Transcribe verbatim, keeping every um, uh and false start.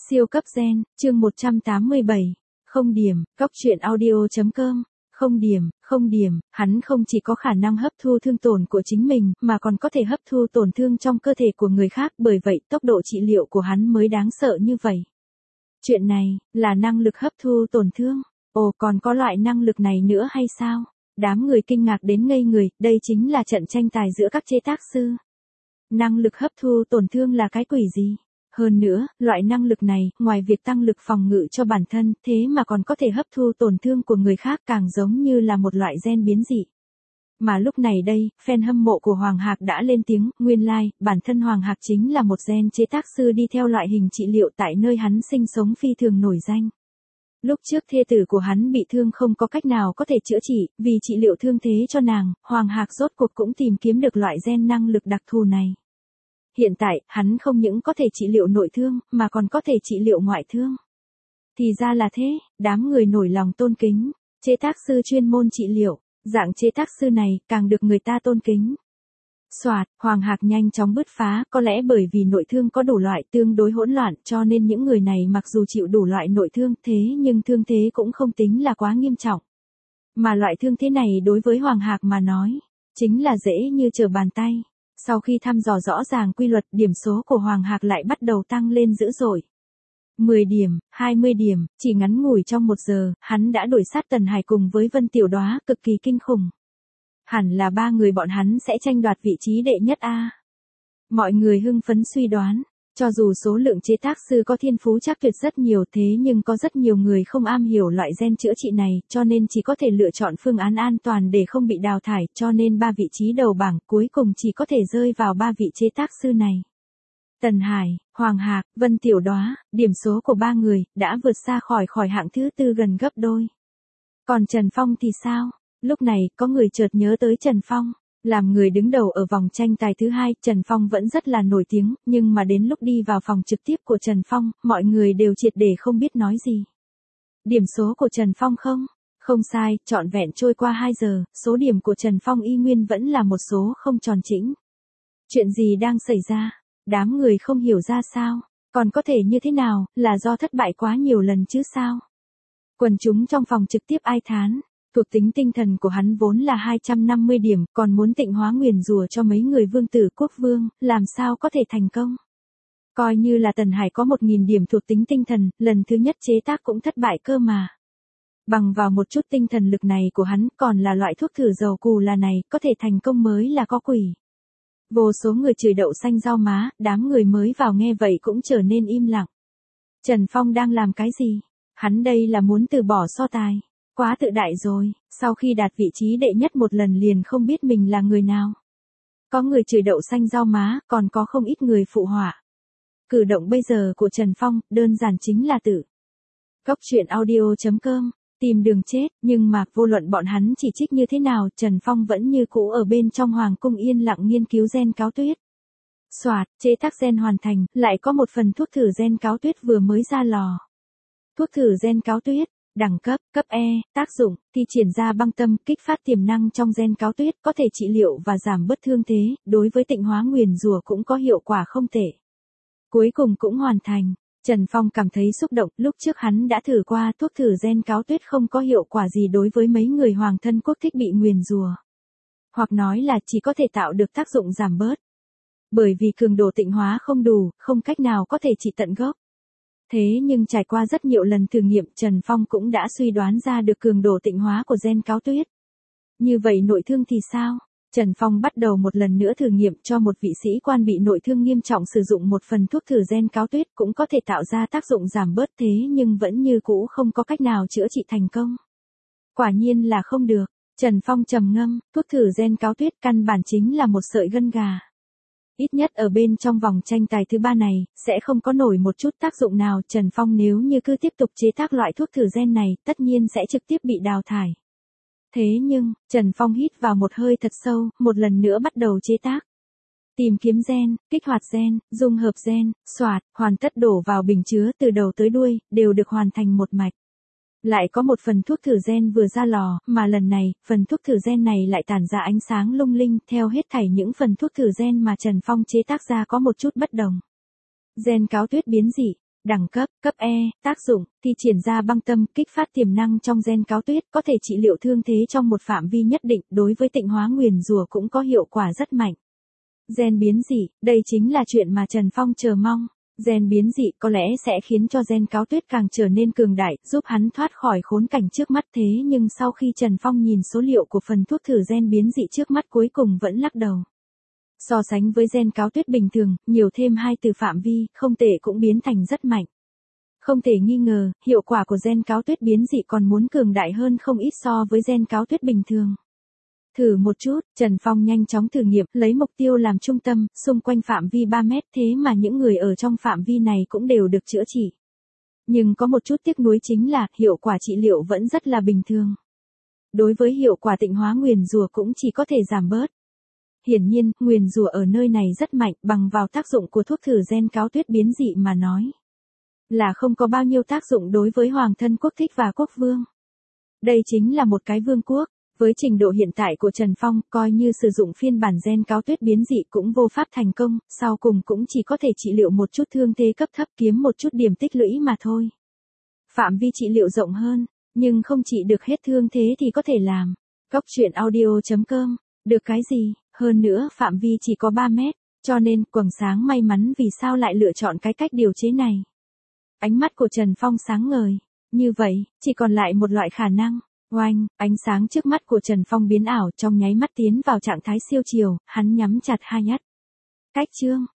Siêu cấp gen, chương một trăm tám mươi bảy. Không điểm, góc truyện audio chấm com. Không điểm, không điểm, hắn không chỉ có khả năng hấp thu thương tổn của chính mình, mà còn có thể hấp thu tổn thương trong cơ thể của người khác, bởi vậy tốc độ trị liệu của hắn mới đáng sợ như vậy. Chuyện này, là năng lực hấp thu tổn thương. Ồ, còn có loại năng lực này nữa hay sao? Đám người kinh ngạc đến ngây người, đây chính là trận tranh tài giữa các chế tác sư. Năng lực hấp thu tổn thương là cái quỷ gì? Hơn nữa, loại năng lực này, ngoài việc tăng lực phòng ngự cho bản thân, thế mà còn có thể hấp thu tổn thương của người khác, càng giống như là một loại gen biến dị. Mà lúc này đây, fan hâm mộ của Hoàng Hạc đã lên tiếng, nguyên lai, like, bản thân Hoàng Hạc chính là một gen chế tác sư đi theo loại hình trị liệu tại nơi hắn sinh sống phi thường nổi danh. Lúc trước thê tử của hắn bị thương không có cách nào có thể chữa trị, vì trị liệu thương thế cho nàng, Hoàng Hạc rốt cuộc cũng tìm kiếm được loại gen năng lực đặc thù này. Hiện tại, hắn không những có thể trị liệu nội thương, mà còn có thể trị liệu ngoại thương. Thì ra là thế, đám người nổi lòng tôn kính. Chế tác sư chuyên môn trị liệu, dạng chế tác sư này càng được người ta tôn kính. Soạt, Hoàng Hạc nhanh chóng bứt phá, có lẽ bởi vì nội thương có đủ loại tương đối hỗn loạn cho nên những người này mặc dù chịu đủ loại nội thương thế nhưng thương thế cũng không tính là quá nghiêm trọng. Mà loại thương thế này đối với Hoàng Hạc mà nói, chính là dễ như trở bàn tay. Sau khi thăm dò rõ ràng quy luật, điểm số của Hoàng Hạc lại bắt đầu tăng lên dữ dội. mười điểm, hai mươi điểm, chỉ ngắn ngủi trong một giờ, hắn đã đuổi sát Tần Hải cùng với Vân Tiểu Đóa, cực kỳ kinh khủng. Hẳn là ba người bọn hắn sẽ tranh đoạt vị trí đệ nhất a. Mọi người hưng phấn suy đoán, cho dù số lượng chế tác sư có thiên phú chắc tuyệt rất nhiều thế nhưng có rất nhiều người không am hiểu loại gen chữa trị này, cho nên chỉ có thể lựa chọn phương án an toàn để không bị đào thải, cho nên ba vị trí đầu bảng cuối cùng chỉ có thể rơi vào ba vị chế tác sư này. Tần Hải, Hoàng Hạc, Vân Tiểu Đóa, điểm số của ba người đã vượt xa khỏi khỏi hạng thứ tư gần gấp đôi. Còn Trần Phong thì sao? Lúc này, có người chợt nhớ tới Trần Phong. Làm người đứng đầu ở vòng tranh tài thứ hai, Trần Phong vẫn rất là nổi tiếng, nhưng mà đến lúc đi vào phòng trực tiếp của Trần Phong, mọi người đều triệt để không biết nói gì. Điểm số của Trần Phong không? Không sai, trọn vẹn trôi qua hai giờ, số điểm của Trần Phong y nguyên vẫn là một số không tròn chỉnh. Chuyện gì đang xảy ra? Đám người không hiểu ra sao? Còn có thể như thế nào, là do thất bại quá nhiều lần chứ sao? Quần chúng trong phòng trực tiếp ai thán. Thuộc tính tinh thần của hắn vốn là hai trăm năm mươi điểm, còn muốn tịnh hóa nguyền rủa cho mấy người vương tử quốc vương, làm sao có thể thành công. Coi như là Tần Hải có một nghìn điểm thuộc tính tinh thần, lần thứ nhất chế tác cũng thất bại cơ mà. Bằng vào một chút tinh thần lực này của hắn, còn là loại thuốc thử dầu cù là này, có thể thành công mới là có quỷ. Vô số người chửi đậu xanh rau má, đám người mới vào nghe vậy cũng trở nên im lặng. Trần Phong đang làm cái gì? Hắn đây là muốn từ bỏ so tài. Quá tự đại rồi, sau khi đạt vị trí đệ nhất một lần liền không biết mình là người nào. Có người chửi đậu xanh rau má, còn có không ít người phụ họa. Cử động bây giờ của Trần Phong, đơn giản chính là tự. Góc truyện audio chấm com, tìm đường chết, nhưng mà vô luận bọn hắn chỉ trích như thế nào, Trần Phong vẫn như cũ ở bên trong Hoàng cung yên lặng nghiên cứu gen cáo tuyết. Soạt, chế tác gen hoàn thành, lại có một phần thuốc thử gen cáo tuyết vừa mới ra lò. Thuốc thử gen cáo tuyết. Đẳng cấp, cấp E, tác dụng, thi triển ra băng tâm, kích phát tiềm năng trong gen cáo tuyết, có thể trị liệu và giảm bớt thương thế, đối với tịnh hóa nguyền rủa cũng có hiệu quả không tệ. Cuối cùng cũng hoàn thành, Trần Phong cảm thấy xúc động, lúc trước hắn đã thử qua thuốc thử gen cáo tuyết không có hiệu quả gì đối với mấy người hoàng thân quốc thích bị nguyền rủa. Hoặc nói là chỉ có thể tạo được tác dụng giảm bớt. Bởi vì cường độ tịnh hóa không đủ, không cách nào có thể trị tận gốc. Thế nhưng trải qua rất nhiều lần thử nghiệm, Trần Phong cũng đã suy đoán ra được cường độ tịnh hóa của gen cáo tuyết. Như vậy nội thương thì sao? Trần Phong bắt đầu một lần nữa thử nghiệm cho một vị sĩ quan bị nội thương nghiêm trọng sử dụng một phần thuốc thử gen cáo tuyết cũng có thể tạo ra tác dụng giảm bớt thế nhưng vẫn như cũ không có cách nào chữa trị thành công. Quả nhiên là không được. Trần Phong trầm ngâm, thuốc thử gen cáo tuyết căn bản chính là một sợi gân gà. Ít nhất ở bên trong vòng tranh tài thứ ba này, sẽ không có nổi một chút tác dụng nào. Trần Phong nếu như cứ tiếp tục chế tác loại thuốc thử gen này, tất nhiên sẽ trực tiếp bị đào thải. Thế nhưng, Trần Phong hít vào một hơi thật sâu, một lần nữa bắt đầu chế tác. Tìm kiếm gen, kích hoạt gen, dung hợp gen, soạt, hoàn tất đổ vào bình chứa từ đầu tới đuôi, đều được hoàn thành một mạch. Lại có một phần thuốc thử gen vừa ra lò, mà lần này, phần thuốc thử gen này lại tản ra ánh sáng lung linh, theo hết thảy những phần thuốc thử gen mà Trần Phong chế tác ra có một chút bất đồng. Gen cáo tuyết biến dị, Đẳng cấp, cấp E, tác dụng, thi triển ra băng tâm, kích phát tiềm năng trong gen cáo tuyết, có thể trị liệu thương thế trong một phạm vi nhất định, đối với tịnh hóa nguyền rủa cũng có hiệu quả rất mạnh. Gen biến dị, đây chính là chuyện mà Trần Phong chờ mong. Gen biến dị có lẽ sẽ khiến cho gen cáo tuyết càng trở nên cường đại, giúp hắn thoát khỏi khốn cảnh trước mắt thế nhưng sau khi Trần Phong nhìn số liệu của phần thuốc thử gen biến dị trước mắt cuối cùng vẫn lắc đầu. So sánh với gen cáo tuyết bình thường, nhiều thêm hai từ phạm vi, không tệ cũng biến thành rất mạnh. Không thể nghi ngờ, hiệu quả của gen cáo tuyết biến dị còn muốn cường đại hơn không ít so với gen cáo tuyết bình thường. Thử một chút, Trần Phong nhanh chóng thử nghiệm, lấy mục tiêu làm trung tâm, xung quanh phạm vi ba mét thế mà những người ở trong phạm vi này cũng đều được chữa trị. Nhưng có một chút tiếc nuối chính là, hiệu quả trị liệu vẫn rất là bình thường. Đối với hiệu quả tịnh hóa nguyền rủa cũng chỉ có thể giảm bớt. Hiển nhiên, nguyền rủa ở nơi này rất mạnh, bằng vào tác dụng của thuốc thử gen cáo tuyết biến dị mà nói. Là không có bao nhiêu tác dụng đối với hoàng thân quốc thích và quốc vương. Đây chính là một cái vương quốc. Với trình độ hiện tại của Trần Phong, coi như sử dụng phiên bản gen cáo tuyết biến dị cũng vô pháp thành công, sau cùng cũng chỉ có thể trị liệu một chút thương thế cấp thấp kiếm một chút điểm tích lũy mà thôi. Phạm vi trị liệu rộng hơn, nhưng không trị được hết thương thế thì có thể làm. Cốc truyện audio chấm com, được cái gì, hơn nữa phạm vi chỉ có ba mét, cho nên quầng sáng may mắn vì sao lại lựa chọn cái cách điều chế này. Ánh mắt của Trần Phong sáng ngời, như vậy, chỉ còn lại một loại khả năng. Oanh, ánh sáng trước mắt của Trần Phong biến ảo trong nháy mắt tiến vào trạng thái siêu chiều, hắn nhắm chặt hai mắt. Cách chương.